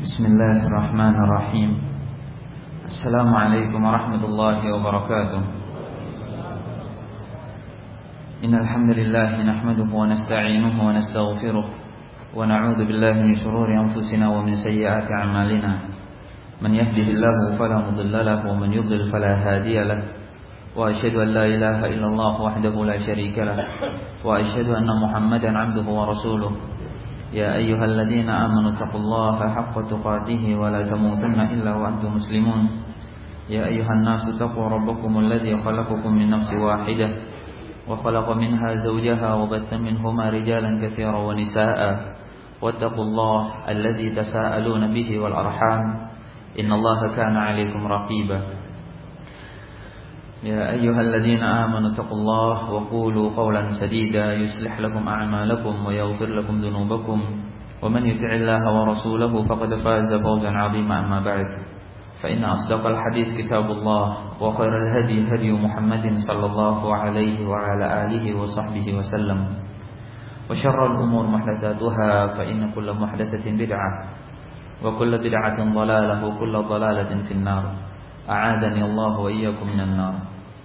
Bismillahirrahmanirrahim. Assalamualaikum warahmatullahi wabarakatuh. Innal hamdalillah nahmaduhu wa nasta'inuhu wa nastaghfiruh wa na'udzu billahi min shururi anfusina wa min sayyiati a'malina. Man yahdihillahu fala mudilla lahu wa man yudlil fala hadiya lahu. Wa asyhadu an la ilaha illallah wahdahu la syarika lahu wa asyhadu anna Muhammadan 'abduhu wa rasuluh. يا أيها الذين آمنوا اتقوا الله حق تقاته ولا تموتن إلا وأنتم مسلمون يا أيها الناس اتقوا ربكم الذي خلقكم من نفس واحدة وخلق منها زوجها وبث منهما رجالا كثيرا ونساء واتقوا الله الذي تساءلون به والأرحام إن الله كان عليكم رقيبا يا أيها الذين آمنوا اتقوا الله وقولوا قولا سديدا يصلح لكم أعمالكم ويغفر لكم ذنوبكم ومن يطع الله ورسوله فقد فاز فوزا عظيما أما بعد فإن أصدق الحديث كتاب الله وخير الهدي هدي محمد صلى الله عليه وعلى آله وصحبه وسلم وشر الأمور محدثاتها فإن كل محدثة بدعة وكل بدعة ضلالة وكل ضلالة في النار أعاذني الله وإياكم من النار.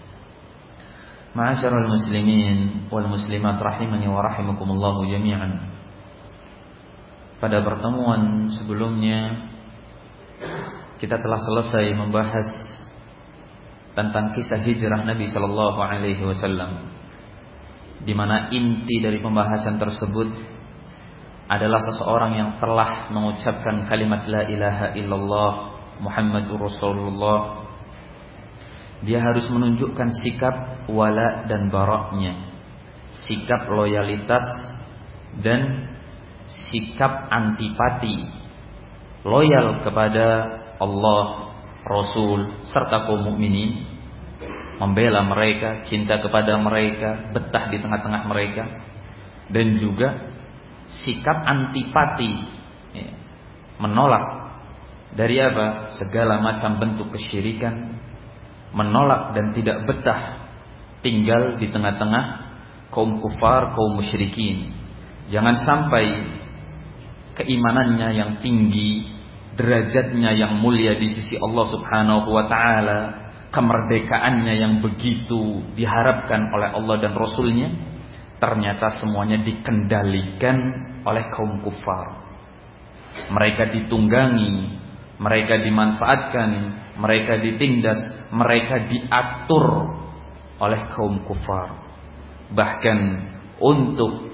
Ma'asyiral muslimin wal muslimat rahimani wa rahimakumullah jami'an. Pada pertemuan sebelumnya kita telah selesai membahas tentang kisah hijrah Nabi sallallahu alaihi wasallam, di mana inti dari pembahasan tersebut adalah seseorang yang telah mengucapkan kalimat la ilaha illallah Muhammadur Rasulullah. Dia harus menunjukkan sikap wala dan baraknya, sikap loyalitas dan sikap antipati, loyal kepada Allah, Rasul serta kaum mukminin, membela mereka, cinta kepada mereka, betah di tengah-tengah mereka, dan juga sikap antipati, menolak dari apa? Segala macam bentuk kesyirikan, menolak dan tidak betah tinggal di tengah-tengah kaum kufar, kaum musyrikin. Jangan sampai keimanannya yang tinggi, derajatnya yang mulia di sisi Allah Subhanahu wa taala, kemerdekaannya yang begitu diharapkan oleh Allah dan Rasulnya, ternyata semuanya dikendalikan oleh kaum kufar. Mereka ditunggangi, mereka dimanfaatkan, mereka ditindas, mereka diatur oleh kaum kufar. Bahkan untuk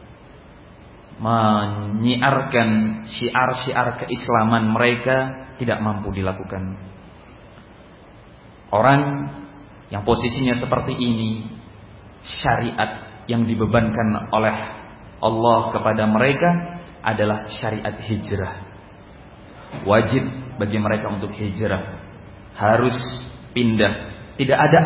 menyiarkan syiar-syiar keislaman mereka tidak mampu dilakukan. Orang yang posisinya seperti ini, syariat yang dibebankan oleh Allah kepada mereka adalah syariat hijrah. Wajib bagi mereka untuk hijrah, harus pindah. Tidak ada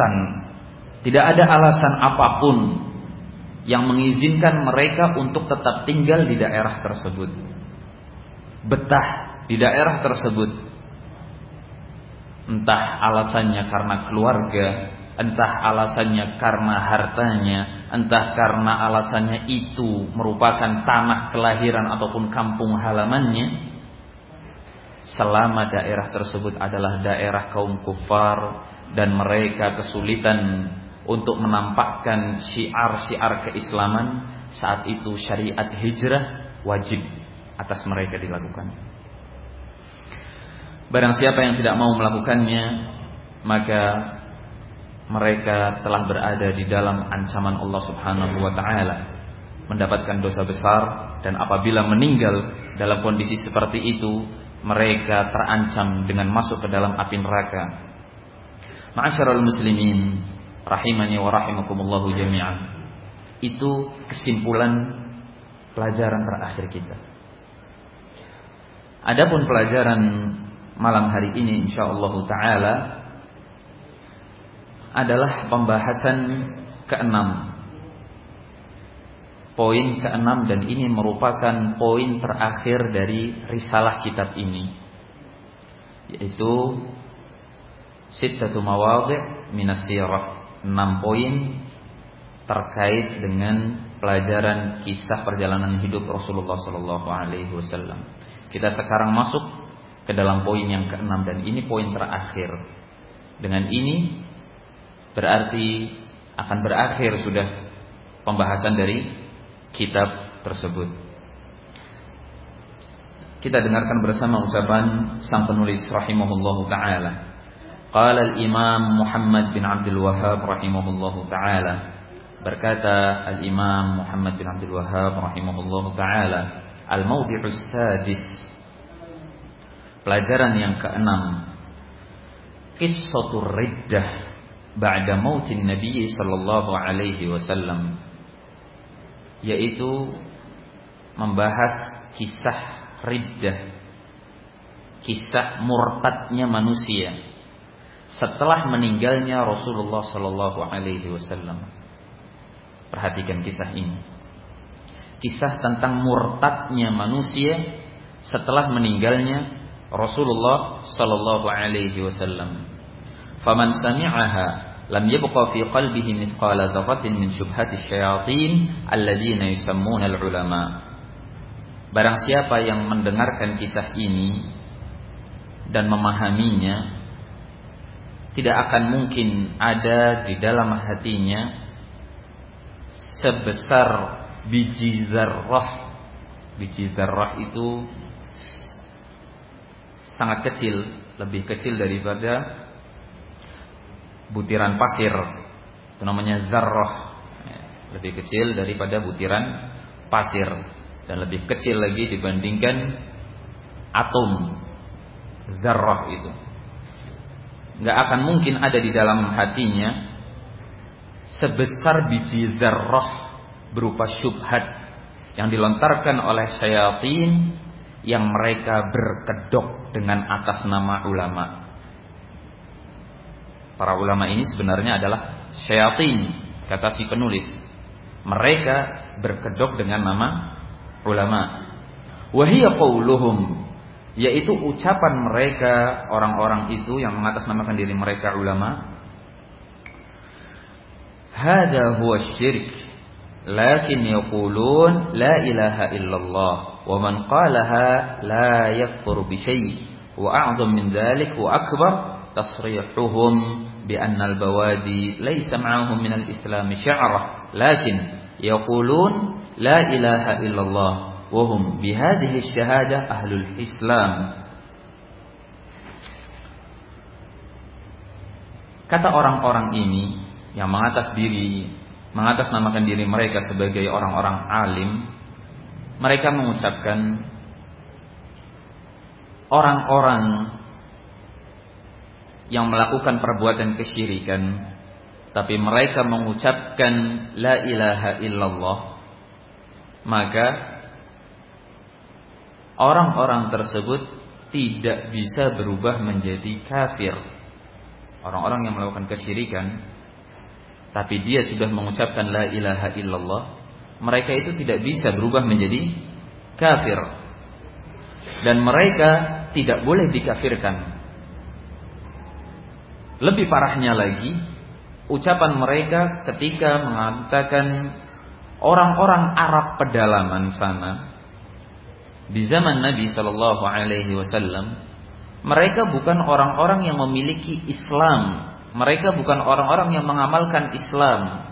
alasan apapun yang mengizinkan mereka untuk tetap tinggal di daerah tersebut, betah di daerah tersebut. Entah alasannya karena keluarga, entah alasannya karena hartanya, entah karena alasannya itu merupakan tanah kelahiran ataupun kampung halamannya. Selama daerah tersebut adalah daerah kaum kufar dan mereka kesulitan untuk menampakkan syiar-syiar keislaman, saat itu syariat hijrah wajib atas mereka dilakukan. Barang siapa yang tidak mau melakukannya, maka mereka telah berada di dalam ancaman Allah Subhanahu wa taala, mendapatkan dosa besar, dan apabila meninggal dalam kondisi seperti itu, mereka terancam dengan masuk ke dalam api neraka. Ma'asyiral muslimin rahimani wa rahimakumullahu jami'an. Itu kesimpulan pelajaran terakhir kita. Adapun pelajaran malam hari ini insyaallah taala adalah pembahasan ke-6. Poin ke-6, dan ini merupakan poin terakhir dari risalah kitab ini, yaitu sittatu mawadhi' minas sirah, 6 poin terkait dengan pelajaran kisah perjalanan hidup Rasulullah sallallahu alaihi wasallam. Kita sekarang masuk ke dalam poin yang ke-6 dan ini poin terakhir. Dengan ini berarti akan berakhir sudah pembahasan dari kitab tersebut. Kita dengarkan bersama ucapan sang penulis rahimahullahu taala. Qala al-Imam Muhammad bin Abdul Wahhab rahimahullahu taala. Berkata al-Imam Muhammad bin Abdul Wahhab rahimahullahu taala, al-mawdi'us sadis. Pelajaran yang ke-6. Qissatur riddah ba'da mautin Nabi sallallahu alaihi wasallam. Yaitu membahas kisah riddah, kisah murtadnya manusia setelah meninggalnya Rasulullah sallallahu alaihi wasallam. Perhatikan kisah ini. Kisah tentang murtadnya manusia setelah meninggalnya Rasulullah sallallahu alaihi wasallam. Faman sami'aha lam yabqa fi qalbihi mithqala dzarratin min syubhati syayatin alladziina yusammuna al-ulama. Barang siapa yang mendengarkan kisah ini dan memahaminya, tidak akan mungkin ada di dalam hatinya sebesar biji zarrah. Biji zarrah itu sangat kecil, lebih kecil daripada butiran pasir. Itu namanya zarrah. Lebih kecil daripada butiran pasir dan lebih kecil lagi dibandingkan atom zarrah itu. Nggak akan mungkin ada di dalam hatinya sebesar biji zarrah berupa syubhat yang dilontarkan oleh syayatin yang mereka berkedok dengan atas nama ulama. Para ulama ini sebenarnya adalah syayatin, kata si penulis. Mereka berkedok dengan nama ulama. Wahiyya qauluhum, yaitu ucapan mereka orang-orang itu yang mengatasnamakan diri mereka ulama. Hada huwa syirk, lakin yaqulun la ilaha illallah wa man qalaha la yakfur bi syai' wa a'zam min dzalik wa akbar tasrihuhum bi anna al-bawadi laysa ma'ahum min al-islam sya'rah lakin yaqulun la ilaha illallah wa hum bi hadhihi asy-syahadah ahlul islam. Kata orang-orang ini yang mengatasnamakan diri mereka sebagai orang-orang alim, mereka mengucapkan orang-orang yang melakukan perbuatan kesyirikan tapi mereka mengucapkan la ilaha illallah, maka orang-orang tersebut tidak bisa berubah menjadi kafir. Orang-orang yang melakukan kesyirikan tapi dia sudah mengucapkan la ilaha illallah, mereka itu tidak bisa berubah menjadi kafir dan mereka tidak boleh dikafirkan. Lebih parahnya lagi, ucapan mereka ketika mengatakan orang-orang Arab pedalaman sana di zaman Nabi sallallahu alaihi wasallam, mereka bukan orang-orang yang memiliki Islam, mereka bukan orang-orang yang mengamalkan Islam,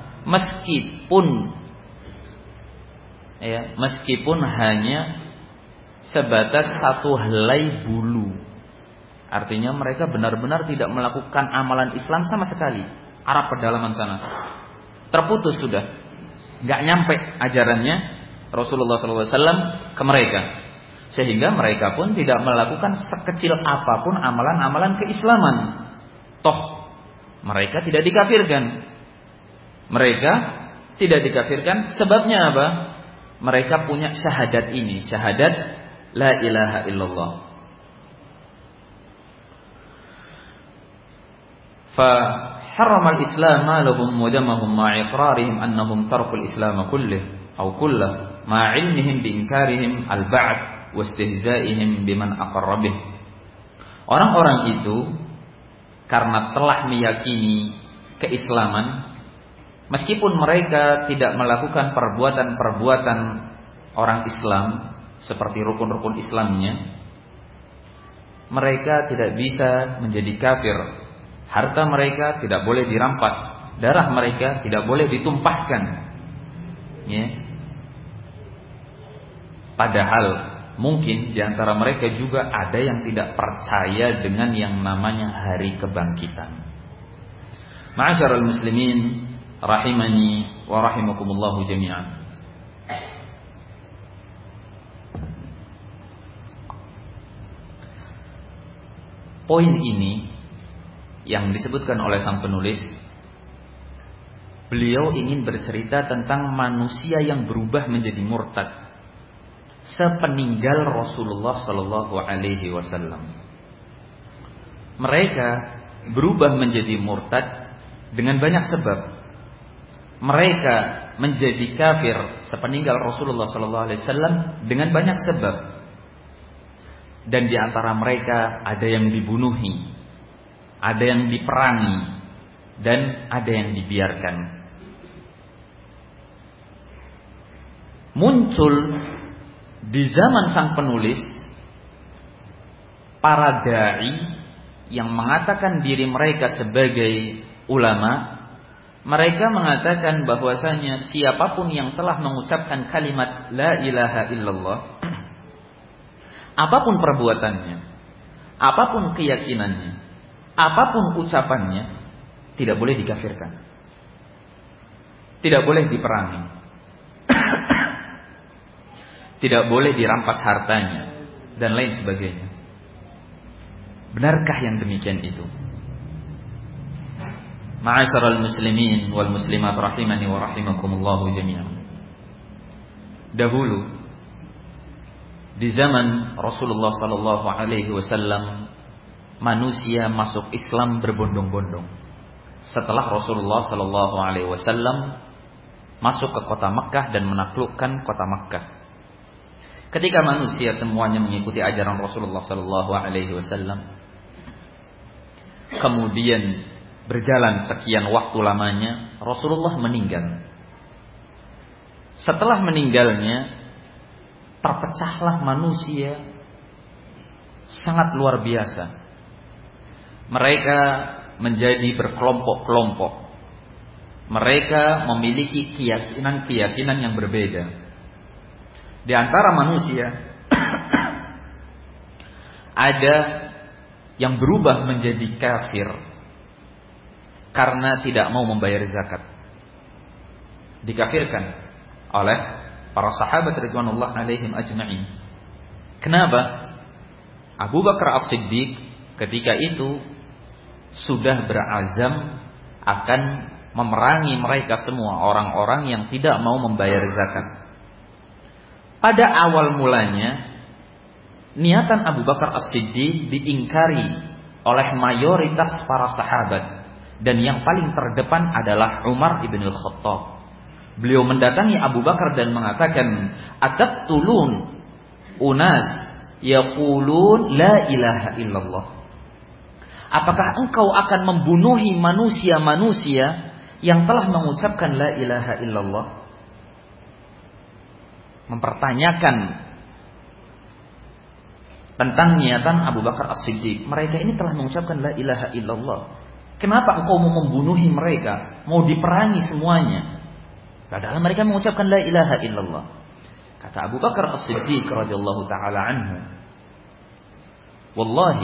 meskipun hanya sebatas satu helai bulu. Artinya mereka benar-benar tidak melakukan amalan Islam sama sekali. Arab pedalaman sana terputus sudah, nggak nyampe ajarannya Rasulullah SAW ke mereka, sehingga mereka pun tidak melakukan sekecil apapun amalan-amalan keislaman. Toh mereka tidak dikafirkan. Mereka tidak dikafirkan. Sebabnya apa? Mereka punya syahadat ini, syahadat la ilaha illallah. فحرم الإسلام لهم ودمهم مع إقرارهم أنهم تركوا الإسلام كله مع علمهم بإنكارهم البعث واستهزائهم بمن أقر به. Orang-orang itu karena telah meyakini keislaman, meskipun mereka tidak melakukan perbuatan-perbuatan orang Islam seperti rukun-rukun Islamnya, mereka tidak bisa menjadi kafir. Harta mereka tidak boleh dirampas, darah mereka tidak boleh ditumpahkan. Ya. Padahal mungkin di antara mereka juga ada yang tidak percaya dengan yang namanya hari kebangkitan. Ma'asyiral muslimin rahimani wa rahimakumullah jami'an. Poin ini yang disebutkan oleh sang penulis, beliau ingin bercerita tentang manusia yang berubah menjadi murtad sepeninggal Rasulullah sallallahu alaihi wasallam. Mereka berubah menjadi murtad dengan banyak sebab. Mereka menjadi kafir sepeninggal Rasulullah sallallahu alaihi wasallam dengan banyak sebab. Dan di antara mereka ada yang dibunuhi, ada yang diperangi, dan ada yang dibiarkan. Muncul di zaman sang penulis para dai yang mengatakan diri mereka sebagai ulama. Mereka mengatakan bahwasanya siapapun yang telah mengucapkan kalimat la ilaha illallah, apapun perbuatannya, apapun keyakinannya, apapun ucapannya, tidak boleh dikafirkan, tidak boleh diperangi, tidak boleh dirampas hartanya, dan lain sebagainya. Benarkah yang demikian itu? Ma'asyiral muslimin wal muslimat rahimani wa rahimakumullah jami'an. Dahulu di zaman Rasulullah sallallahu alaihi wasallam, manusia masuk Islam berbondong-bondong. Setelah Rasulullah sallallahu alaihi wasallam masuk ke kota Makkah dan menaklukkan kota Makkah. Ketika manusia semuanya mengikuti ajaran Rasulullah sallallahu alaihi wasallam, kemudian berjalan sekian waktu lamanya, Rasulullah meninggal. Setelah meninggalnya, terpecahlah manusia sangat luar biasa. Mereka menjadi berkelompok-kelompok. Mereka memiliki keyakinan-keyakinan yang berbeda. Di antara manusia ada yang berubah menjadi kafir karena tidak mau membayar zakat. Dikafirkan oleh para sahabat ridwanullah alaihim ajma'in. Kenapa? Abu Bakar As-Siddiq ketika itu sudah berazam akan memerangi mereka semua, orang-orang yang tidak mau membayar zakat. Pada awal mulanya, niatan Abu Bakar As-Siddiq diingkari oleh mayoritas para sahabat. Dan yang paling terdepan adalah Umar ibn al-Khattab. Beliau mendatangi Abu Bakar dan mengatakan, "Ataqtulun unas yaqulun la ilaha illallah." Apakah engkau akan membunuhi manusia-manusia yang telah mengucapkan la ilaha illallah? Mempertanyakan tentang niatan Abu Bakar As-Siddiq. Mereka ini telah mengucapkan la ilaha illallah. Kenapa engkau mau membunuhi mereka? Mau diperangi semuanya? Padahal mereka mengucapkan la ilaha illallah. Kata Abu Bakar As-Siddiq radhiyallahu taala anhu, "Wallahi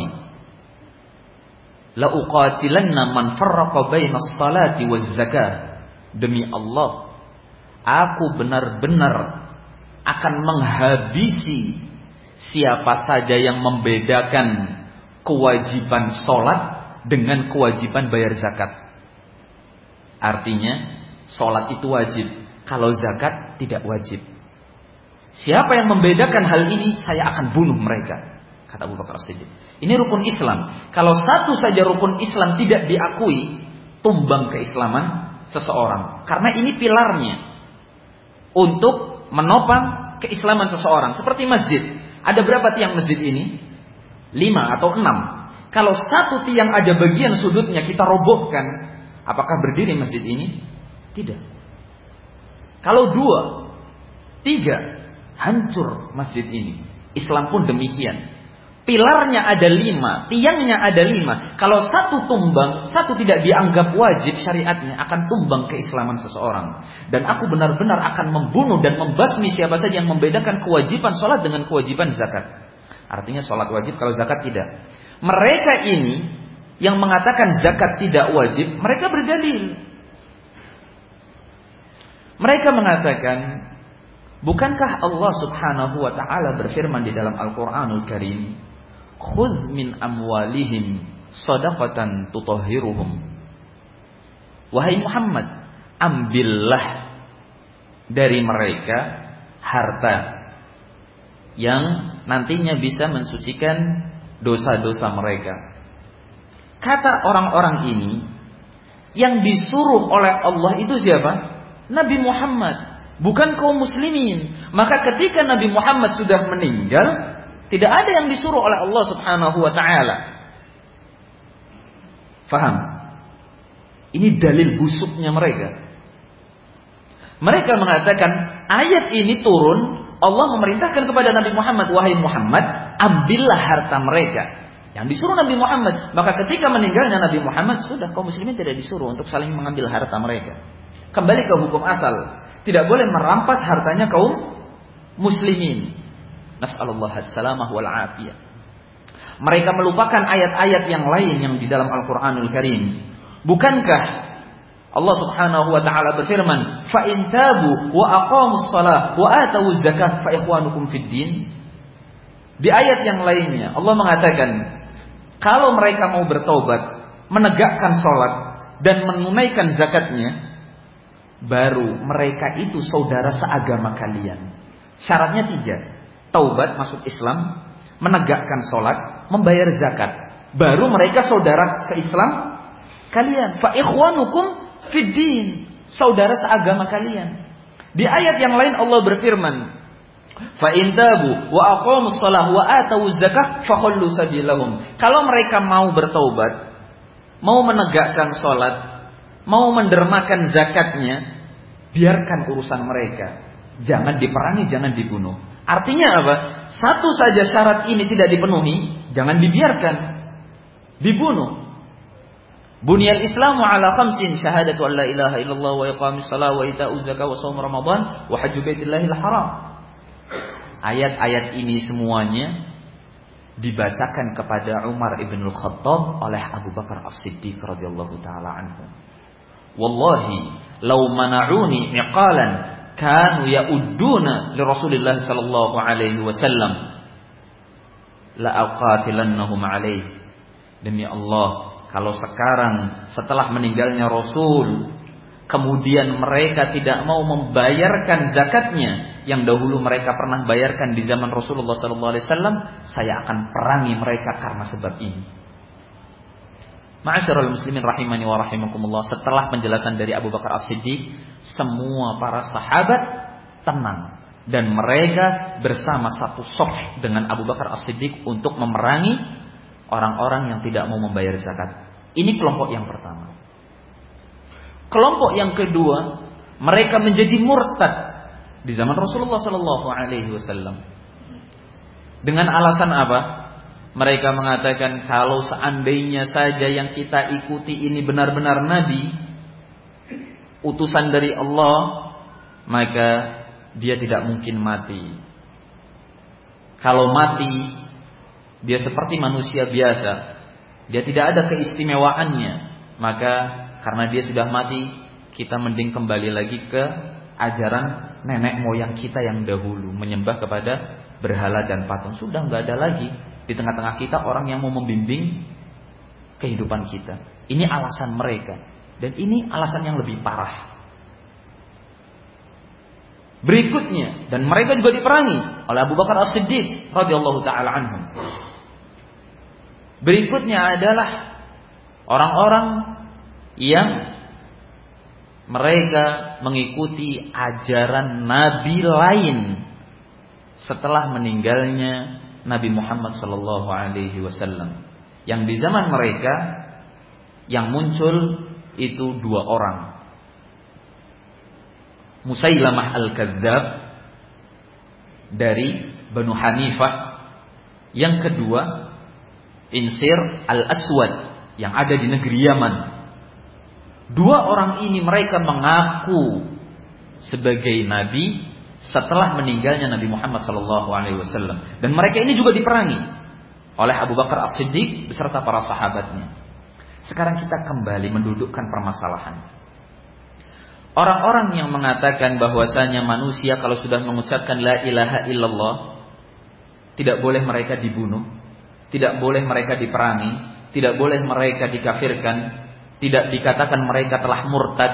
la uqatilanna man farraqa baina as-salati waz-zakah." Demi Allah, aku benar-benar akan menghabisi siapa saja yang membedakan kewajiban salat dengan kewajiban bayar zakat. Artinya, salat itu wajib, kalau zakat tidak wajib. Siapa yang membedakan hal ini, saya akan bunuh mereka, kata Abu Bakar As-Siddiq. Ini rukun Islam. Kalau satu saja rukun Islam tidak diakui, tumbang keislaman seseorang. Karena ini pilarnya untuk menopang keislaman seseorang. Seperti masjid. Ada berapa tiang masjid ini? 5 atau 6. Kalau satu tiang ada bagian sudutnya kita robohkan, apakah berdiri masjid ini? Tidak. Kalau 2, 3, hancur masjid ini. Islam pun demikian. Pilarnya ada 5, tiangnya ada 5. Kalau satu tumbang, satu tidak dianggap wajib syariatnya, akan tumbang keislaman seseorang. Dan aku benar-benar akan membunuh dan membasmi siapa saja yang membedakan kewajiban sholat dengan kewajiban zakat. Artinya sholat wajib, kalau zakat tidak. Mereka ini yang mengatakan zakat tidak wajib, mereka berdalil. Mereka mengatakan, bukankah Allah Subhanahu wa ta'ala berfirman di dalam Al-Quranul Karim, khudh min amwalihim shadaqatan tutahhiruhum. Wahai Muhammad, ambillah dari mereka harta yang nantinya bisa mensucikan dosa-dosa mereka. Kata orang-orang ini, yang disuruh oleh Allah itu siapa? Nabi Muhammad, bukan kaum muslimin. Maka ketika Nabi Muhammad sudah meninggal, tidak ada yang disuruh oleh Allah Subhanahu wa ta'ala. Faham? Ini dalil busuknya mereka. Mereka mengatakan ayat ini turun, Allah memerintahkan kepada Nabi Muhammad, wahai Muhammad, ambillah harta mereka. Yang disuruh Nabi Muhammad. Maka ketika meninggalnya Nabi Muhammad, sudah kaum muslimin tidak disuruh untuk saling mengambil harta mereka. Kembali ke hukum asal. Tidak boleh merampas hartanya kaum muslimin. Nas'alullah as-salamah wal afiyah. Mereka melupakan ayat-ayat yang lain yang di dalam Al-Quranul Karim. Bukankah Allah Subhanahu wa ta'ala berfirman, fa in tabu wa aqamus shalah wa atawuz zakah fa ikhwanukum fid din. Di ayat yang lainnya Allah mengatakan, kalau mereka mau bertaubat, menegakkan salat dan menunaikan zakatnya, baru mereka itu saudara seagama kalian. Syaratnya 3. Taubat masuk Islam, menegakkan salat, membayar zakat, baru mereka saudara seislam kalian. Fa ikhwanukum fid din, saudara seagama kalian. Di ayat yang lain Allah berfirman, fa in tabu wa aqamus shalah wa atawuz zakah fakhallu sabilahum. Kalau mereka mau bertaubat, mau menegakkan salat, mau mendermakan zakatnya, biarkan urusan mereka. Jangan diperangi, jangan dibunuh. Artinya apa? Satu saja syarat ini tidak dipenuhi, jangan dibiarkan dibunuh. Bunyal Islamu ala khamsin, syahadatu an la ilaha illallah wa iqamis shalah wa ita'uz zakah wa shaum ramadan wa hajju baitillahil haram. Ayat-ayat ini semuanya dibacakan kepada Umar ibn al-Khattab oleh Abu Bakar As-Siddiq radhiyallahu taala anhu. Wallahi law mana'uni iqalan kanu ya'udduna li Rasulillah sallallahu alaihi wasallam la aqatilannahum alaihi. Demi Allah, kalau sekarang setelah meninggalnya Rasul, kemudian mereka tidak mau membayarkan zakatnya yang dahulu mereka pernah bayarkan di zaman Rasulullah sallallahu alaihi wasallam, saya akan perangi mereka karena sebab ini. Ma'asyiral muslimin rahimani wa rahimakumullah, setelah penjelasan dari Abu Bakar As-Siddiq, semua para sahabat tenang dan mereka bersama satu shaf dengan Abu Bakar As-Siddiq untuk memerangi orang-orang yang tidak mau membayar zakat. Ini kelompok yang pertama. Kelompok yang kedua, mereka menjadi murtad di zaman Rasulullah sallallahu alaihi wasallam. Dengan alasan apa? Mereka mengatakan kalau seandainya saja yang kita ikuti ini benar-benar nabi, utusan dari Allah, maka dia tidak mungkin mati. Kalau mati, dia seperti manusia biasa, dia tidak ada keistimewaannya. Maka karena dia sudah mati, kita mending kembali lagi ke ajaran nenek moyang kita yang dahulu, menyembah kepada berhala dan patung. Sudah nggak ada lagi di tengah-tengah kita orang yang mau membimbing kehidupan kita. Ini alasan mereka, dan ini alasan yang lebih parah. Berikutnya, dan mereka juga diperangi oleh Abu Bakar As-Siddiq radhiyallahu taala anhu. Berikutnya adalah orang-orang yang mereka mengikuti ajaran nabi lain setelah meninggalnya Nabi Muhammad sallallahu alaihi wasallam. Yang di zaman mereka yang muncul itu 2 orang. Musailamah al-Kadzdzab dari Banu Hanifah. Yang kedua, Insir al-Aswad yang ada di negeri Yaman. Dua orang ini mereka mengaku sebagai nabi setelah meninggalnya Nabi Muhammad SAW, dan mereka ini juga diperangi oleh Abu Bakar As-Siddiq beserta para sahabatnya. Sekarang kita kembali mendudukkan permasalahan. Orang-orang yang mengatakan bahwasanya manusia kalau sudah mengucapkan la ilaha illallah, tidak boleh mereka dibunuh, tidak boleh mereka diperangi, tidak boleh mereka dikafirkan, tidak dikatakan mereka telah murtad.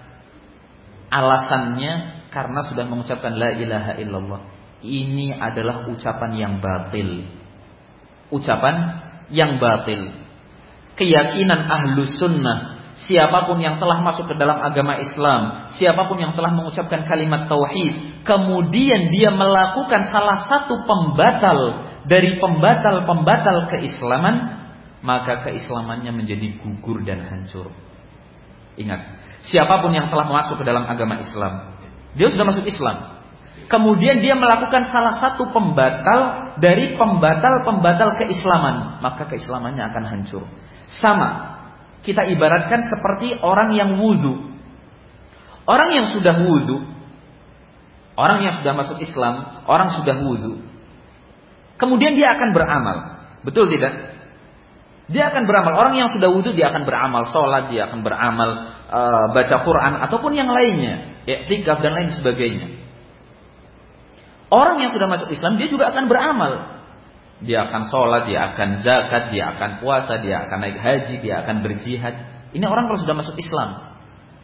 Alasannya karena sudah mengucapkan la ilaha illallah. Ini adalah ucapan yang batil. Ucapan yang batil. Keyakinan ahlus sunnah, siapapun yang telah masuk ke dalam agama Islam, siapapun yang telah mengucapkan kalimat tauhid, kemudian dia melakukan salah satu pembatal dari pembatal-pembatal keislaman, maka keislamannya menjadi gugur dan hancur. Ingat, siapapun yang telah masuk ke dalam agama Islam, dia sudah masuk Islam, kemudian dia melakukan salah satu pembatal dari pembatal-pembatal keislaman, maka keislamannya akan hancur. Sama, kita ibaratkan seperti orang yang wudu. Orang yang sudah wudu, orang yang sudah masuk Islam, orang sudah wudu, kemudian dia akan beramal. Betul tidak? Dia akan beramal. Orang yang sudah wudu dia akan beramal, sholat, dia akan beramal, baca Quran ataupun yang lainnya, i'tikaf dan lain sebagainya. Orang yang sudah masuk Islam dia juga akan beramal. Dia akan sholat, dia akan zakat, dia akan puasa, dia akan naik haji, dia akan berjihad. Ini orang kalau sudah masuk Islam.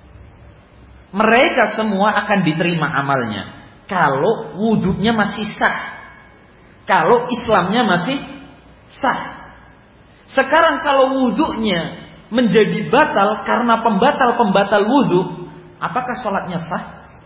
Mereka semua akan diterima amalnya kalau wudunya masih sah, kalau Islamnya masih sah. Sekarang kalau wudunya menjadi batal karena pembatal-pembatal wudu, apakah sholatnya sah?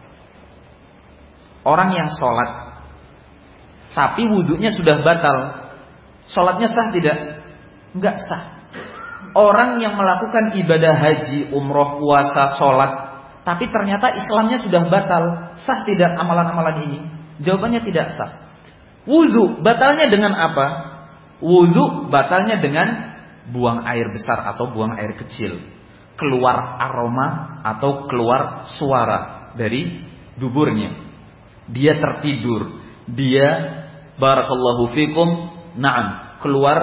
Orang yang sholat tapi wudunya sudah batal, sholatnya sah tidak? Enggak sah. Orang yang melakukan ibadah haji, umroh, puasa, sholat, tapi ternyata Islamnya sudah batal, sah tidak amalan-amalan ini? Jawabannya tidak sah. Wudu batalnya dengan apa? Wudu batalnya dengan buang air besar atau buang air kecil, keluar aroma atau keluar suara dari duburnya. Dia tertidur, dia barakallahu fikum, na'am, keluar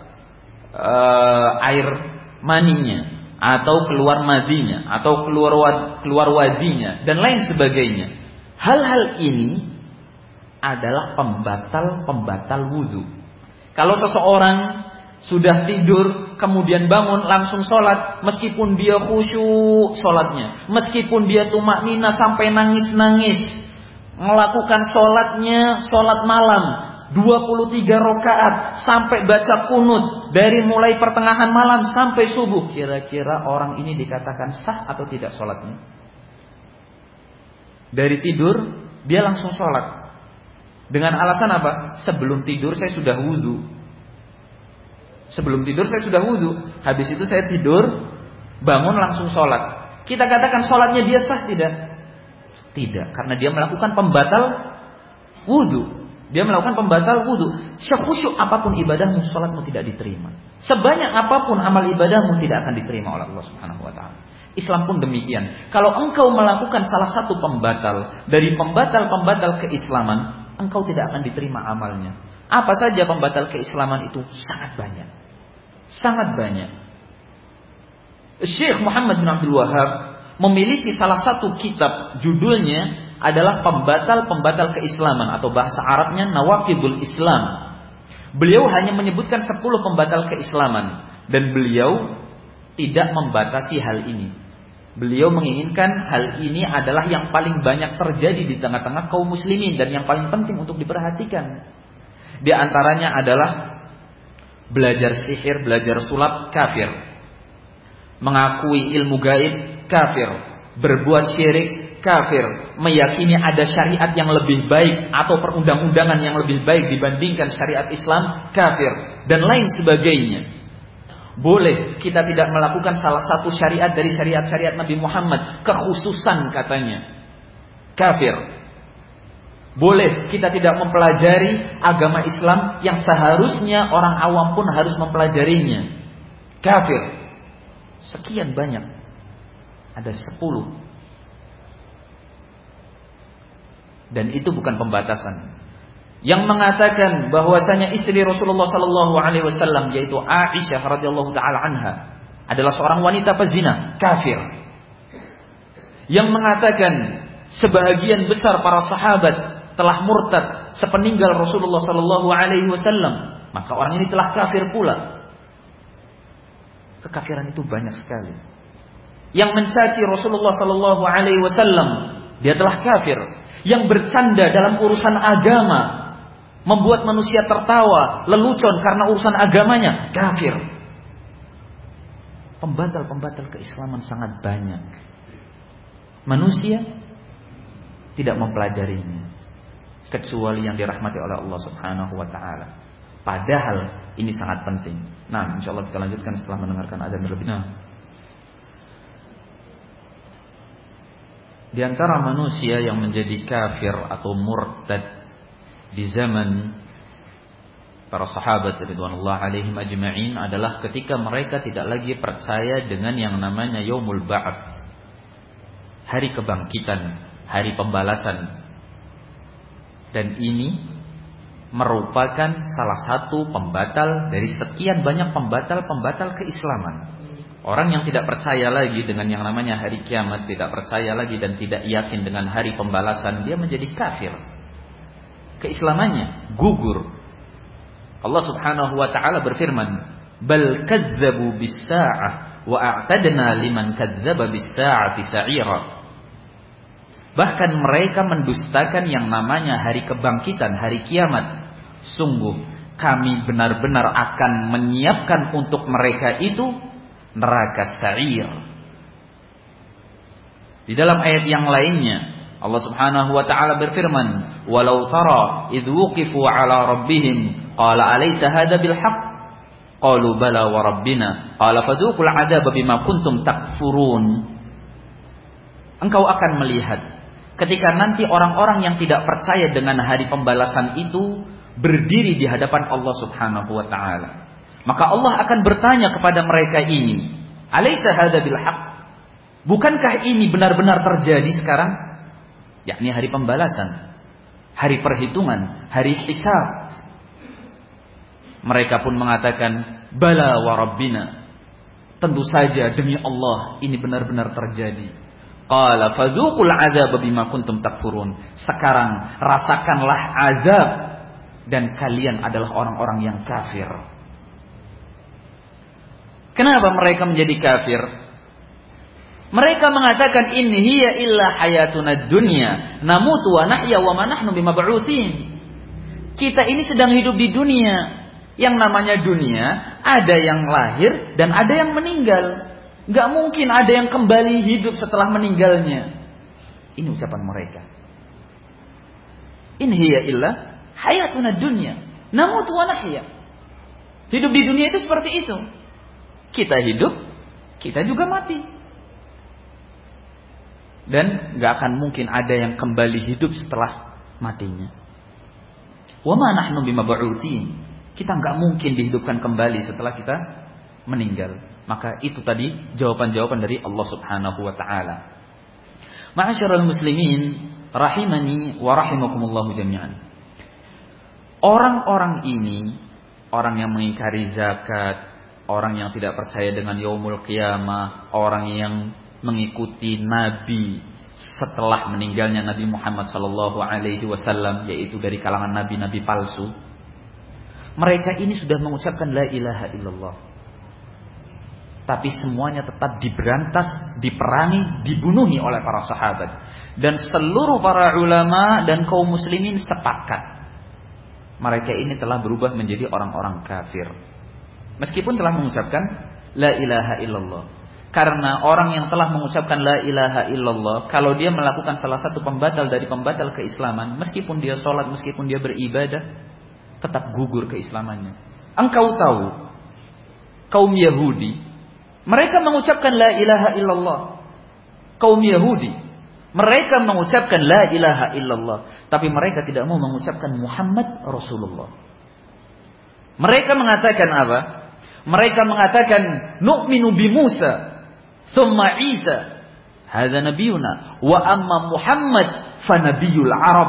air maninya atau keluar madinya atau keluar wadinya dan lain sebagainya. Hal-hal ini adalah pembatal wudu. Kalau seseorang sudah tidur kemudian bangun langsung sholat, meskipun dia khusyuk sholatnya, meskipun dia tumaknina sampai nangis-nangis, melakukan sholatnya sholat malam 23 rakaat sampai baca kunut dari mulai pertengahan malam sampai subuh, kira-kira orang ini dikatakan sah atau tidak sholatnya? Dari tidur dia langsung sholat dengan alasan apa? Sebelum tidur saya sudah wudu. Sebelum tidur saya sudah wudu, habis itu saya tidur, bangun langsung sholat. Kita katakan sholatnya dia sah tidak? Tidak, karena dia melakukan pembatal wudu. Dia melakukan pembatal wudu. Sekhusyuk apapun ibadahmu, sholatmu tidak diterima. Sebanyak apapun amal ibadahmu tidak akan diterima oleh Allah Subhanahu wa taala. Islam pun demikian. Kalau engkau melakukan salah satu pembatal dari pembatal-pembatal keislaman, engkau tidak akan diterima amalnya. Apa saja pembatal keislaman itu? Sangat banyak. Sangat banyak. Syekh Muhammad bin Abdul Wahab memiliki salah satu kitab, judulnya adalah pembatal-pembatal keislaman, atau bahasa Arabnya Nawaqidul Islam. Beliau hanya menyebutkan 10 pembatal keislaman, dan beliau tidak membatasi hal ini. Beliau menginginkan hal ini adalah yang paling banyak terjadi di tengah-tengah kaum muslimin dan yang paling penting untuk diperhatikan. Di antaranya adalah belajar sihir, belajar sulap, kafir. Mengakui ilmu gaib, kafir. Berbuat syirik, kafir. Meyakini ada syariat yang lebih baik atau perundang-undangan yang lebih baik dibandingkan syariat Islam, kafir. Dan lain sebagainya. Boleh kita tidak melakukan salah satu syariat dari syariat-syariat Nabi Muhammad, kekhususan katanya, kafir. Boleh kita tidak mempelajari agama Islam yang seharusnya orang awam pun harus mempelajarinya. Kafir. Sekian banyak. Ada 10. Dan itu bukan pembatasan. Yang mengatakan bahwasanya istri Rasulullah sallallahu alaihi wasallam yaitu Aisyah radhiyallahu taala anha adalah seorang wanita pezina, kafir. Yang mengatakan sebahagian besar para sahabat telah murtad sepeninggal Rasulullah sallallahu alaihi wasallam, maka orang ini telah kafir pula. Kekafiran itu banyak sekali. Yang mencaci Rasulullah sallallahu alaihi wasallam, dia telah kafir. Yang bercanda dalam urusan agama, membuat manusia tertawa, lelucon karena urusan agamanya, kafir. Pembatal-pembatal keislaman sangat banyak. Manusia tidak mempelajarinya, kecuali yang dirahmati oleh Allah Subhanahu wa taala. Padahal ini sangat penting. Nah, insyaallah kita lanjutkan setelah mendengarkan azan terlebih dahulu. Di antara manusia yang menjadi kafir atau murtad di zaman para sahabat radhiyallahu alaihim ajma'in adalah ketika mereka tidak lagi percaya dengan yang namanya yaumul ba'ats, hari kebangkitan, hari pembalasan. Dan ini merupakan salah satu pembatal dari sekian banyak pembatal-pembatal keislaman. Orang yang tidak percaya lagi dengan yang namanya hari kiamat, tidak percaya lagi dan tidak yakin dengan hari pembalasan, dia menjadi kafir. Keislamannya gugur. Allah Subhanahu wa taala berfirman, "Bal kadzdzabu bis-sa'ah wa a'tadna liman kadzdzaba bis-sa'ati sa'ira." Bahkan mereka mendustakan yang namanya hari kebangkitan, hari kiamat. Sungguh kami benar-benar akan menyiapkan untuk mereka itu neraka sa'ir. Di dalam ayat yang lainnya Allah Subhanahu wa taala berfirman, "Walau tara idh wuqifu 'ala rabbihim qala alaysa hadha bil haqq qalu bala wa rabbina qala fadhuqul 'adzaba bima kuntum takfurun." Engkau akan melihat ketika nanti orang-orang yang tidak percaya dengan hari pembalasan itu berdiri di hadapan Allah Subhanahu wa taala. Maka Allah akan bertanya kepada mereka ini, "Alaysa hadza bil haqq?" Bukankah ini benar-benar terjadi sekarang? Yakni hari pembalasan, hari perhitungan, hari hisab. Mereka pun mengatakan, "Bala wa rabbina." Tentu saja demi Allah ini benar-benar terjadi. Qala fadzuqul 'adzaba bima kuntum takfurun. Sekarang rasakanlah azab dan kalian adalah orang-orang yang kafir. Kenapa mereka menjadi kafir? Mereka mengatakan in hiya illa hayatuna dunya namutu wa nahya wa ma nahnu bimab'utsin. Kita ini sedang hidup di dunia. Yang namanya dunia ada yang lahir dan ada yang meninggal. Enggak mungkin ada yang kembali hidup setelah meninggalnya. Ini ucapan mereka. In hiya illa hayatuna dunya namutu wa nahya. Hidup di dunia itu seperti itu. Kita hidup, kita juga mati. Dan gak akan mungkin ada yang kembali hidup setelah matinya. Wa ma nahnu bimab'utsin. Kita gak mungkin dihidupkan kembali setelah kita meninggal. Maka itu tadi jawaban-jawaban dari Allah Subhanahu wa taala. Ma'asyiral muslimin rahimani wa rahimakumullah jami'an. Orang-orang ini, orang yang mengingkari zakat, orang yang tidak percaya dengan yaumul qiyamah, orang yang mengikuti nabi setelah meninggalnya Nabi Muhammad sallallahu alaihi wasallam, yaitu dari kalangan nabi-nabi palsu. Mereka ini sudah mengucapkan la ilaha illallah. Tapi semuanya tetap diberantas, diperangi, dibunuhi oleh para sahabat. Dan seluruh para ulama dan kaum muslimin sepakat mereka ini telah berubah menjadi orang-orang kafir. Meskipun telah mengucapkan la ilaha illallah. Karena orang yang telah mengucapkan la ilaha illallah, kalau dia melakukan salah satu pembatal dari pembatal keislaman, meskipun dia sholat, meskipun dia beribadah, tetap gugur keislamannya. Engkau tahu, kaum Yahudi, mereka mengucapkan la ilaha illallah. Kaum Yahudi, Mereka mengucapkan la ilaha illallah, tapi mereka tidak mau mengucapkan Muhammad Rasulullah. Mereka mengatakan apa? Mereka mengatakan nu'minu bi Musa, thumma Isa, hadza nabiyuna, wa amma Muhammad fa nabiyul Arab.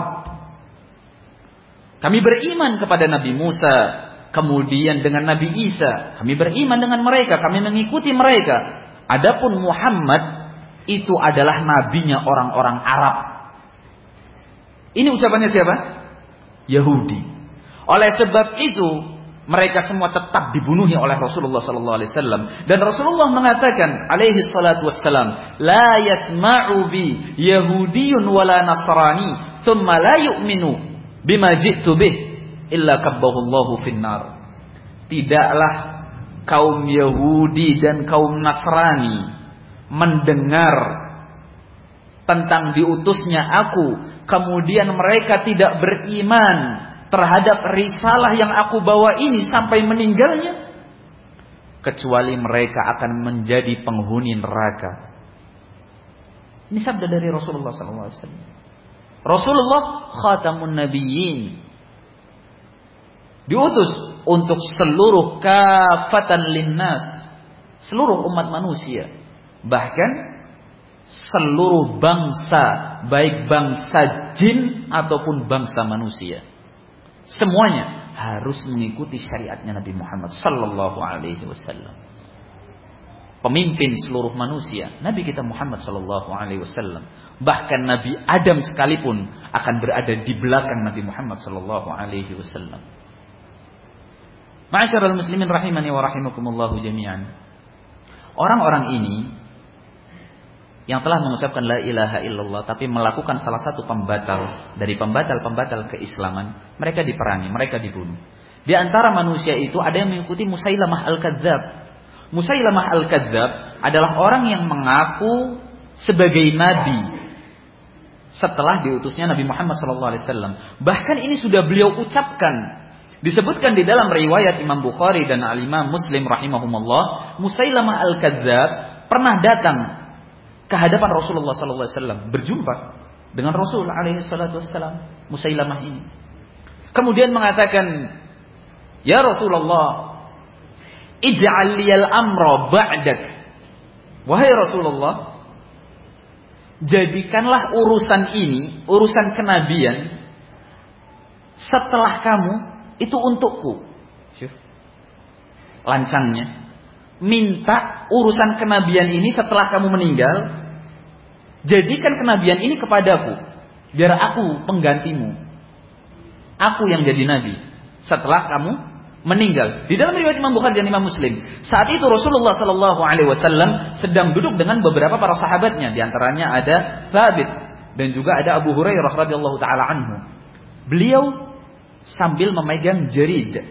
Kami beriman kepada Nabi Musa, kemudian dengan Nabi Isa, kami beriman dengan mereka, kami mengikuti mereka. Adapun Muhammad itu adalah nabinya orang-orang Arab. Ini ucapannya siapa? Yahudi. Oleh sebab itu, mereka semua tetap dibunuhi oleh Rasulullah sallallahu alaihi wasallam, dan Rasulullah mengatakan alaihi salatu wassalam, la yasma'u bi yahudiyyun wala nasrani thumma la yu'minu bima ji'tu bih illa kabbahu Allahu finnar. Tidaklah kaum Yahudi dan kaum Nasrani mendengar tentang diutusnya aku, kemudian mereka tidak beriman terhadap risalah yang aku bawa ini sampai meninggalnya, kecuali mereka akan menjadi penghuni neraka. Ini sabda dari Rasulullah SAW. Rasulullah khatamun nabiyyin, diutus untuk seluruh kafatan linnas, seluruh umat manusia. Bahkan seluruh bangsa, baik bangsa jin ataupun bangsa manusia, semuanya harus mengikuti syariatnya Nabi Muhammad sallallahu alaihi wasallam. Pemimpin seluruh manusia, Nabi kita Muhammad sallallahu alaihi wasallam. Bahkan Nabi Adam sekalipun akan berada di belakang Nabi Muhammad sallallahu alaihi wasallam. Ma'asyiral muslimin rahimani wa rahimakumullahu jami'an. Orang-orang ini yang telah mengucapkan la ilaha illallah tapi melakukan salah satu pembatal dari pembatal-pembatal keislaman, mereka diperangi, mereka dibunuh. Di antara manusia itu ada yang mengikuti Musailamah al-Kadzdzab. Musailamah al-Kadzdzab adalah orang yang mengaku sebagai nabi setelah diutusnya Nabi Muhammad SAW. Bahkan ini sudah beliau ucapkan. Disebutkan di dalam riwayat Imam Bukhari dan Al-Imam Muslim rahimahumullah, Musailamah al-Kadzdzab pernah datang ke hadapan Rasulullah SAW, berjumpa dengan Rasul alaihi salatu wassalam, Musailamah ini. Kemudian mengatakan, ya Rasulullah, ij'al liyal amra ba'dak. Wahai Rasulullah, jadikanlah urusan ini, urusan kenabian setelah kamu itu untukku. Lancangnya, minta urusan kenabian ini setelah kamu meninggal, jadikan kenabian ini kepadaku, biar aku penggantimu, aku yang jadi nabi setelah kamu meninggal. Di dalam riwayat Imam Bukhari dan Imam Muslim, saat itu Rasulullah Sallallahu Alaihi Wasallam sedang duduk dengan beberapa para sahabatnya, di antaranya ada Thabit dan juga ada Abu Hurairah radhiyallahu taala anhu. Beliau sambil memegang jaridah,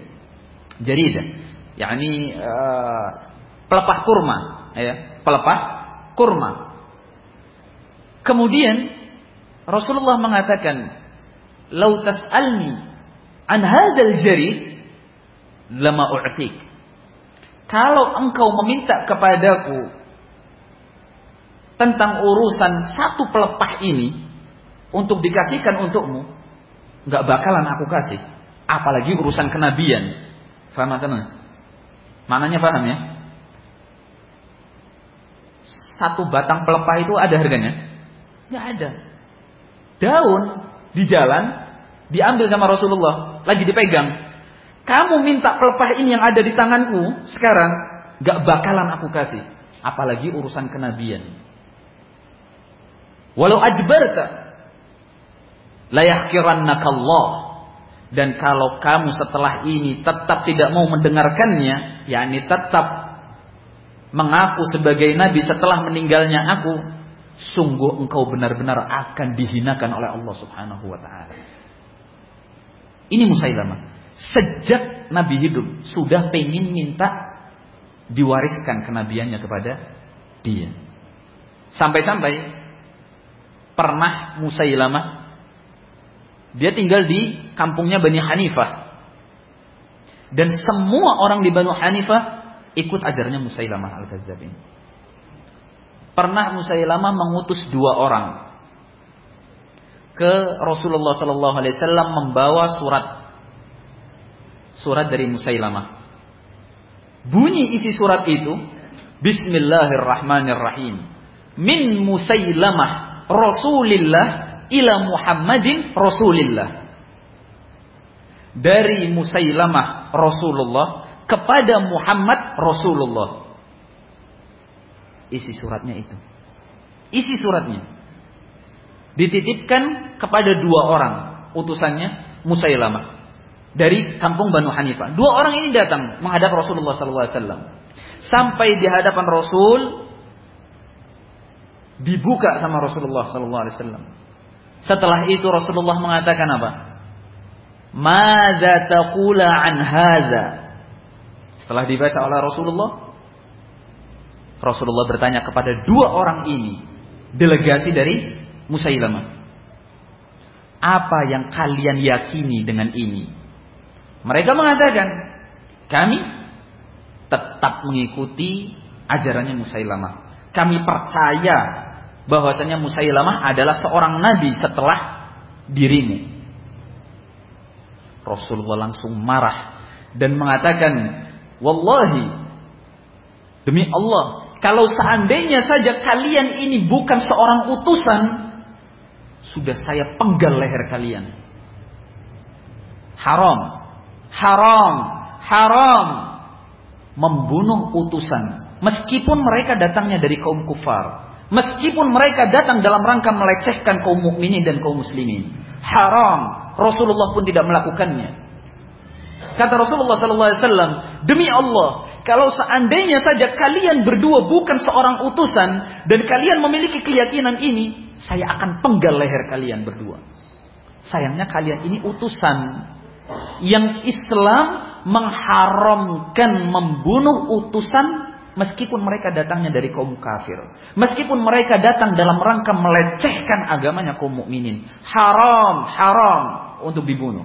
yakni pelepah kurma, ya, pelepah kurma. Kemudian Rasulullah mengatakan, "Lau tas'alni an hadzal jarid lama u'tik." Kalau engkau meminta kepadaku tentang urusan satu pelepah ini untuk dikasihkan untukmu, enggak bakalan aku kasih. Apalagi urusan kenabian. Faham maksudnya? Maknanya paham ya? Satu batang pelepah itu ada harganya? Enggak ada. Daun di jalan diambil sama Rasulullah, lagi dipegang. Kamu minta pelepah ini yang ada di tanganku sekarang, enggak bakalan aku kasih. Apalagi urusan kenabian. Walau ajbarta la yahqirannaka Allah. Dan kalau kamu setelah ini tetap tidak mau mendengarkannya, yakni tetap mengaku sebagai nabi setelah meninggalnya aku, sungguh engkau benar-benar akan dihinakan oleh Allah Subhanahu wa taala. Ini Musailamah. Sejak Nabi hidup sudah pengen minta diwariskan kenabiannya kepada dia. Sampai-sampai pernah Musailamah, dia tinggal di kampungnya Bani Hanifah, dan semua orang di Bani Hanifah ikut ajarnya Musailamah al-Kadzdzab ini. Pernah Musailamah mengutus 2 orang ke Rasulullah sallallahu alaihi wasallam membawa surat dari Musailamah. Bunyi isi surat itu, Bismillahirrahmanirrahim. Min Musailamah Rasulillah ila Muhammadin Rasulillah. Dari Musailamah Rasulullah kepada Muhammad Rasulullah. Isi suratnya itu. Isi suratnya dititipkan kepada dua orang, utusannya Musailamah dari kampung Banu Hanifah. Dua orang ini datang menghadap Rasulullah SAW. Sampai di hadapan Rasul, dibuka sama Rasulullah SAW. Setelah itu Rasulullah mengatakan apa? Madza taqula an hadza? Setelah dibaca oleh Rasulullah bertanya kepada dua orang ini, delegasi dari Musailamah. Apa yang kalian yakini dengan ini? Mereka mengatakan, kami tetap mengikuti ajarannya Musailamah. Kami percaya bahwasanya Musailamah adalah seorang nabi setelah dirimu. Rasulullah langsung marah dan mengatakan, wallahi, demi Allah, kalau seandainya saja kalian ini bukan seorang utusan, sudah saya penggal leher kalian. Haram, haram, haram membunuh utusan, meskipun mereka datangnya dari kaum kufar, meskipun mereka datang dalam rangka melecehkan kaum mukminin dan kaum muslimin. Haram. Rasulullah pun tidak melakukannya. Kata Rasulullah SAW, demi Allah, kalau seandainya saja kalian berdua bukan seorang utusan dan kalian memiliki keyakinan ini, saya akan penggal leher kalian berdua. Sayangnya kalian ini utusan yang Islam mengharamkan membunuh utusan meskipun mereka datangnya dari kaum kafir, meskipun mereka datang dalam rangka melecehkan agamanya kaum mukminin. Haram, haram untuk dibunuh.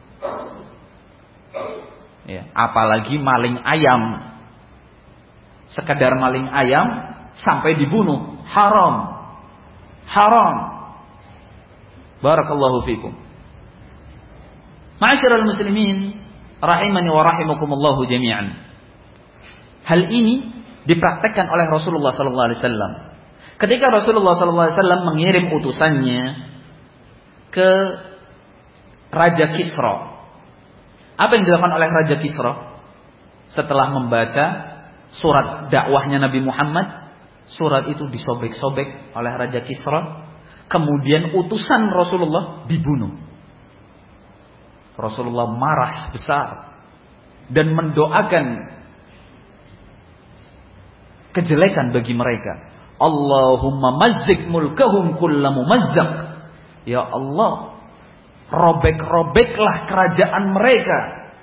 Ya, apalagi maling ayam. Sekadar maling ayam sampai dibunuh, haram. Haram. Barakallahu fikum. Ma'asyiral muslimin rahimani wa rahimakumullah jami'an. Hal ini dipraktekkan oleh Rasulullah sallallahu alaihi wasallam. Ketika Rasulullah sallallahu alaihi wasallam mengirim utusannya ke Raja Kisra. Apa yang dilakukan oleh Raja Kisra? Setelah membaca surat dakwahnya Nabi Muhammad, surat itu disobek-sobek oleh Raja Kisra. Kemudian utusan Rasulullah dibunuh. Rasulullah marah besar dan mendoakan kejelekan bagi mereka. Allahumma mazzik mulkahum kulla mumazzaq. Ya Allah, robek-robeklah kerajaan mereka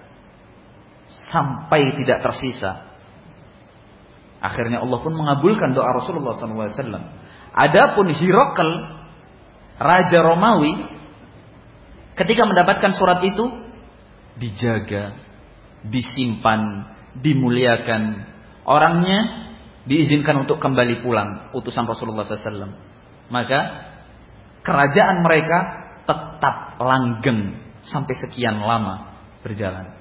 sampai tidak tersisa. Akhirnya Allah pun mengabulkan doa Rasulullah SAW. Adapun Hirakl, Raja Romawi, ketika mendapatkan surat itu, dijaga, disimpan, dimuliakan. Orangnya diizinkan untuk kembali pulang, utusan Rasulullah SAW. Maka kerajaan mereka tetap langgeng sampai sekian lama berjalan.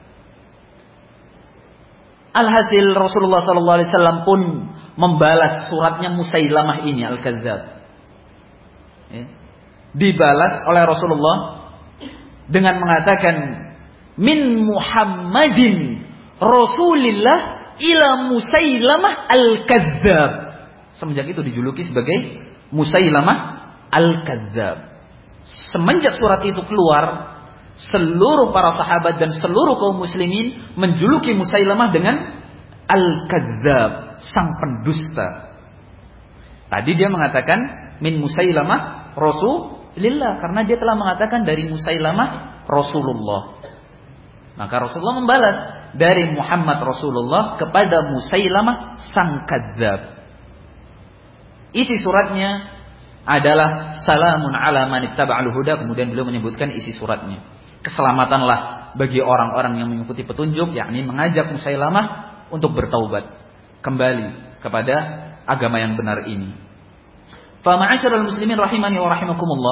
Alhasil Rasulullah SAW pun membalas suratnya Musailamah ini Al-Kadzdzab. Ya. Dibalas oleh Rasulullah dengan mengatakan, min Muhammadin Rasulillah ila Musailamah Al-Kadzdzab. Semenjak itu dijuluki sebagai Musailamah Al-Kadzdzab. Semenjak surat itu keluar, seluruh para sahabat dan seluruh kaum muslimin menjuluki Musailamah dengan Al-Kadzdzab, sang pendusta. Tadi dia mengatakan min Musailamah Rasulillah, karena dia telah mengatakan dari Musailamah Rasulullah. Maka Rasulullah membalas dari Muhammad Rasulullah kepada Musailamah sang kadzdzab. Isi suratnya adalah salamun ala man ittaba'al huda. Kemudian beliau menyebutkan isi suratnya, keselamatanlah bagi orang-orang yang mengikuti petunjuk, yakni mengajak Musailamah untuk bertaubat kembali kepada agama yang benar ini. Fa ma'asyiral muslimin rahimani wa rahimakumullah,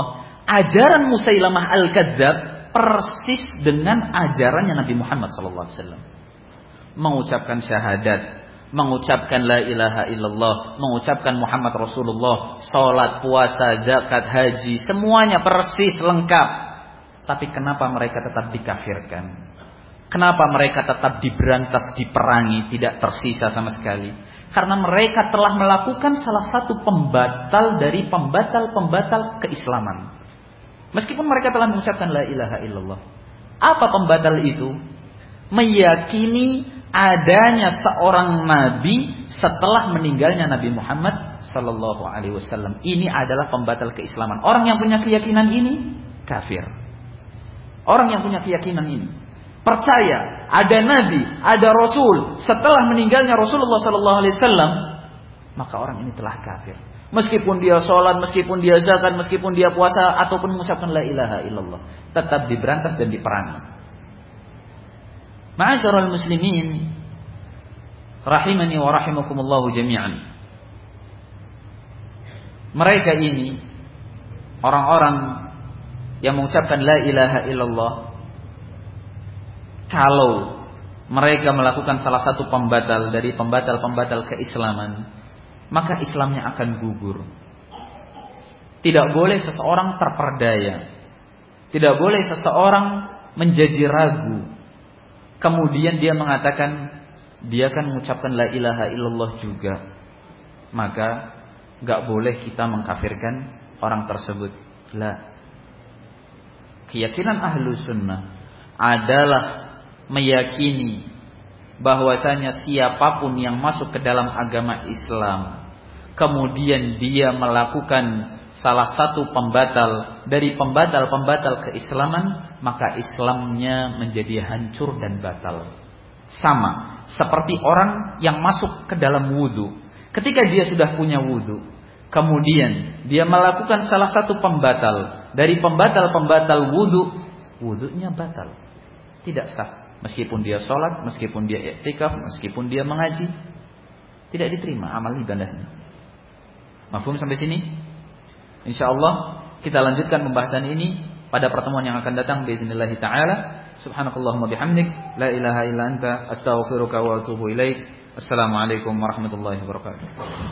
Ajaran Musailamah Al-Kadzdzab persis dengan ajarannya Nabi Muhammad SAW. Mengucapkan syahadat, mengucapkan la ilaha illallah, mengucapkan Muhammad Rasulullah, salat, puasa, zakat, haji, semuanya persis lengkap. Tapi kenapa mereka tetap dikafirkan? Kenapa mereka tetap diberantas, diperangi, tidak tersisa sama sekali? Karena mereka telah melakukan salah satu pembatal dari pembatal-pembatal keislaman. Meskipun mereka telah mengucapkan la ilaha illallah. Apa pembatal itu? Meyakini adanya seorang nabi setelah meninggalnya Nabi Muhammad sallallahu alaihi wasallam. Ini adalah pembatal keislaman. Orang yang punya keyakinan ini kafir. Orang yang punya keyakinan ini percaya ada nabi, ada rasul setelah meninggalnya Rasulullah sallallahu alaihi wasallam, maka orang ini telah kafir. Meskipun dia sholat, meskipun dia zakat, meskipun dia puasa ataupun mengucapkan la ilaha illallah, tetap diberantas dan diperangi. Ma'asyiral muslimin rahimani wa rahimakumullah jami'an. Mereka ini orang-orang yang mengucapkan la ilaha illallah, kalau mereka melakukan salah satu pembatal dari pembatal-pembatal keislaman, maka Islamnya akan gugur. Tidak boleh seseorang terperdaya. Tidak boleh seseorang menjadi ragu. Kemudian dia mengatakan dia akan mengucapkan la ilaha illallah juga. Maka gak boleh kita mengkafirkan orang tersebut. La. Keyakinan ahlu sunnah adalah meyakini bahwasanya siapapun yang masuk ke dalam agama Islam kemudian dia melakukan salah satu pembatal dari pembatal-pembatal keislaman, maka Islamnya menjadi hancur dan batal. Sama seperti orang yang masuk ke dalam wudu. Ketika dia sudah punya wudu, kemudian dia melakukan salah satu pembatal dari pembatal-pembatal wudu, wudunya batal, tidak sah. Meskipun dia sholat, meskipun dia i'tikaf, meskipun dia mengaji, tidak diterima amal ibadahnya. Mafhum sampai sini? InsyaAllah kita lanjutkan pembahasan ini pada pertemuan yang akan datang biiznillah ta'ala. Subhanakallahumma bihamdik, la ilaha illa anta, astaghfiruka wa atubu ilaik. Assalamualaikum warahmatullahi wabarakatuh.